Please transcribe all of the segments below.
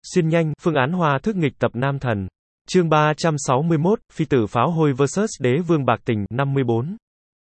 Xuyên nhanh, phương án hoa thức nghịch tập nam thần. Chương 361, Phi tử pháo hôi vs Đế vương bạc tình, 54.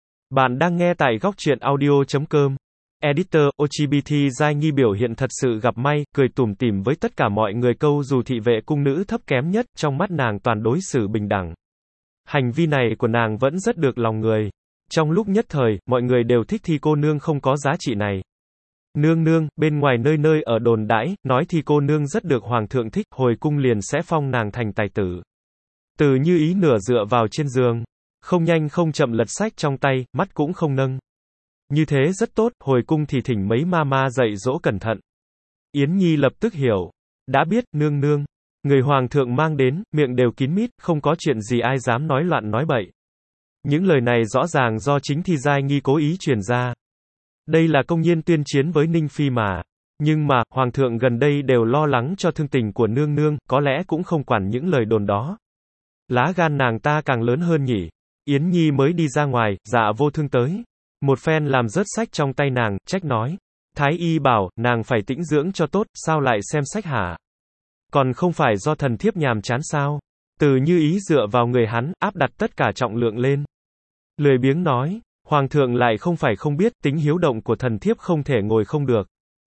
Bạn đang nghe tại góc truyện audio.com. Editor, OGBT Giai Nghi biểu hiện thật sự gặp may, cười tủm tỉm với tất cả mọi người câu dù thị vệ cung nữ thấp kém nhất, trong mắt nàng toàn đối xử bình đẳng. Hành vi này của nàng vẫn rất được lòng người. Trong lúc nhất thời, mọi người đều thích Thi cô nương không có giá trị này. Nương nương, bên ngoài nơi nơi ở đồn đãi, nói Thi cô nương rất được hoàng thượng thích, hồi cung liền sẽ phong nàng thành tài tử. Từ Như Ý nửa dựa vào trên giường, không nhanh không chậm lật sách trong tay, mắt cũng không nâng. Như thế rất tốt, hồi cung thì thỉnh mấy ma dạy dỗ cẩn thận. Yến Nhi lập tức hiểu. Đã biết, nương nương. Người hoàng thượng mang đến, miệng đều kín mít, không có chuyện gì ai dám nói loạn nói bậy. Những lời này rõ ràng do chính Thi Giai Nghi cố ý truyền ra. Đây là công nhiên tuyên chiến với Ninh Phi mà. Nhưng mà, hoàng thượng gần đây đều lo lắng cho thương tình của nương nương, có lẽ cũng không quản những lời đồn đó. Lá gan nàng ta càng lớn hơn nhỉ. Yến Nhi mới đi ra ngoài, Dạ Vô Thương tới. Một phen làm rớt sách trong tay nàng, trách nói. Thái y bảo, nàng phải tĩnh dưỡng cho tốt, sao lại xem sách hả? Còn không phải do thần thiếp nhàm chán sao? Từ Như Ý dựa vào người hắn, áp đặt tất cả trọng lượng lên. Lười biếng nói, hoàng thượng lại không phải không biết, tính hiếu động của thần thiếp không thể ngồi không được.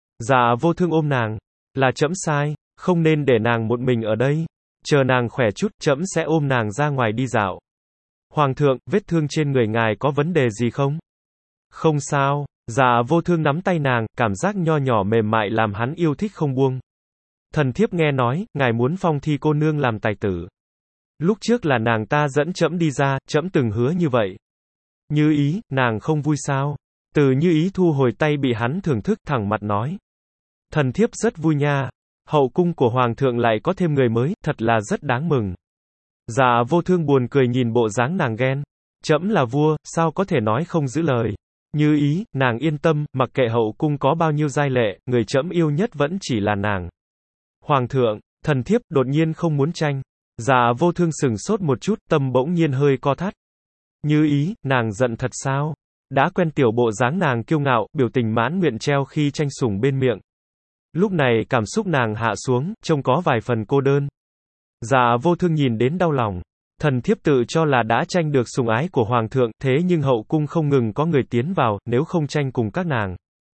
Dạ Vô Thương ôm nàng, là trẫm sai, không nên để nàng một mình ở đây. Chờ nàng khỏe chút, trẫm sẽ ôm nàng ra ngoài đi dạo. Hoàng thượng, vết thương trên người ngài có vấn đề gì không? Không sao. Dạ Vô Thương nắm tay nàng, cảm giác nho nhỏ mềm mại làm hắn yêu thích không buông. Thần thiếp nghe nói, ngài muốn phong Thi cô nương làm tài tử. Lúc trước là nàng ta dẫn trẫm đi ra, trẫm từng hứa như vậy. Như Ý, nàng không vui sao? Từ Như Ý thu hồi tay bị hắn thưởng thức, thẳng mặt nói. Thần thiếp rất vui nha. Hậu cung của hoàng thượng lại có thêm người mới, thật là rất đáng mừng. Dạ Vô Thương buồn cười nhìn bộ dáng nàng ghen. Trẫm là vua, sao có thể nói không giữ lời. Như Ý, nàng yên tâm, mặc kệ hậu cung có bao nhiêu giai lệ, người trẫm yêu nhất vẫn chỉ là nàng. Hoàng thượng, thần thiếp đột nhiên không muốn tranh. Dạ Vô Thương sừng sốt một chút, tâm bỗng nhiên hơi co thắt. Như Ý, nàng giận thật sao? Đã quen tiểu bộ dáng nàng kiêu ngạo, biểu tình mãn nguyện treo khi tranh sủng bên miệng. Lúc này cảm xúc nàng hạ xuống, trông có vài phần cô đơn. Dạ Vô Thương nhìn đến đau lòng. Thần thiếp tự cho là đã tranh được sủng ái của hoàng thượng, thế nhưng hậu cung không ngừng có người tiến vào, nếu không tranh cùng các nàng.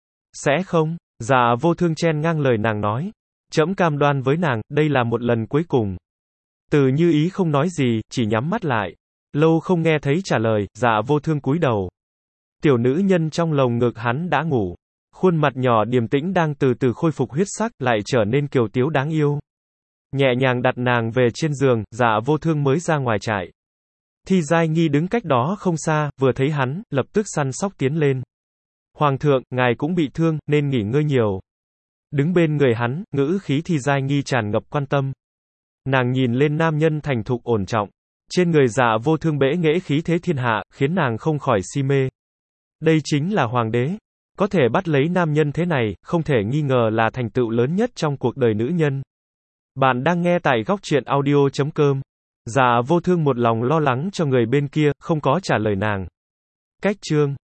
Sẽ không? Dạ Vô Thương chen ngang lời nàng nói. Trẫm cam đoan với nàng, đây là một lần cuối cùng. Từ Như Ý không nói gì, chỉ nhắm mắt lại. Lâu không nghe thấy trả lời, Dạ Vô Thương cúi đầu. Tiểu nữ nhân trong lồng ngực hắn đã ngủ. Khuôn mặt nhỏ điềm tĩnh đang từ từ khôi phục huyết sắc, lại trở nên kiều tiếu đáng yêu. Nhẹ nhàng đặt nàng về trên giường, Dạ Vô Thương mới ra ngoài trại. Thi Giai Nghi đứng cách đó không xa, vừa thấy hắn, lập tức săn sóc tiến lên. Hoàng thượng, ngài cũng bị thương, nên nghỉ ngơi nhiều. Đứng bên người hắn, ngữ khí Thi Giai Nghi tràn ngập quan tâm. Nàng nhìn lên nam nhân thành thục ổn trọng. Trên người Dạ Vô Thương bẽ nghễ khí thế thiên hạ, khiến nàng không khỏi si mê. Đây chính là hoàng đế. Có thể bắt lấy nam nhân thế này, không thể nghi ngờ là thành tựu lớn nhất trong cuộc đời nữ nhân. Bạn đang nghe tại góc truyện audio.com. Dạ Vô Thương một lòng lo lắng cho người bên kia, không có trả lời nàng. Cách chương